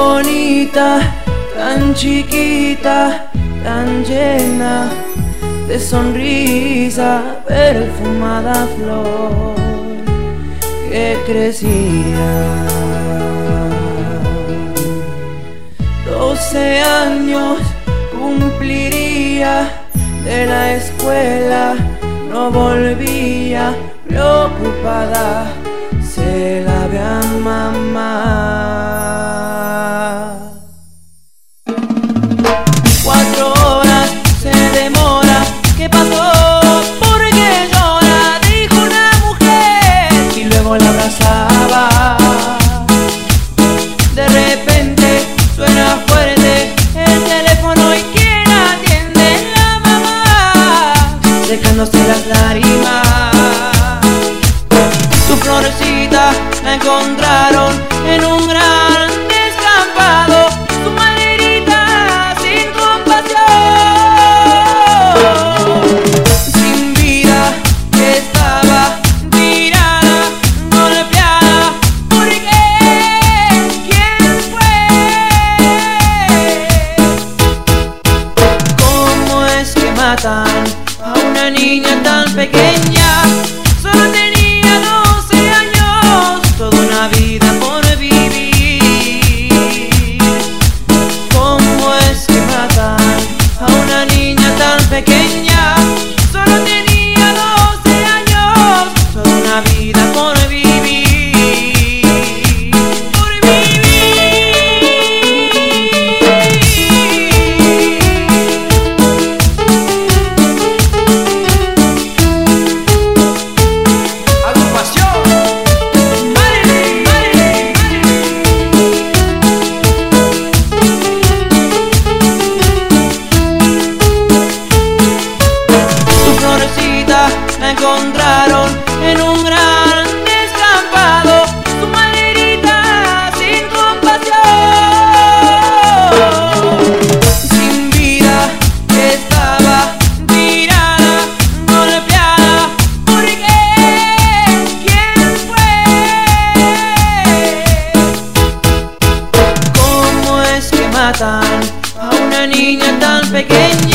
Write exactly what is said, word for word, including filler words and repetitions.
bonita, tan chiquita, tan llena de sonrisa, perfumada flor que crecía. Doce años cumpliría de la escuela, no volvía, preocupada se la ve a mamá. Cuatro horas se demora, ¿qué pasó? ¿Por qué llora? Dijo una mujer y luego la abrazaba. De repente suena fuerte el teléfono y ¿quién atiende? La mamá, secándose las lágrimas. Su florecita la encontraron en un gran descampado, su maderita sin compasión, sin vida estaba tirada, golpeada. ¿Por qué? ¿Quién fue? ¿Cómo es que matan a una niña tan pequeña? Solo tenía doce años, toda una vida por vivir. ¿Cómo es que matan a una niña tan pequeña? Solo tenía doce años, toda una vida por vivir. Por vivir. Agrupación Marilyn, Marilyn, su florecita la encontraron en un gran descampado, su maderita sin compasión, sin vida estaba tirada, golpeada. ¿Por qué? ¿Quién fue? ¿Cómo es que matan a una niña tan pequeña?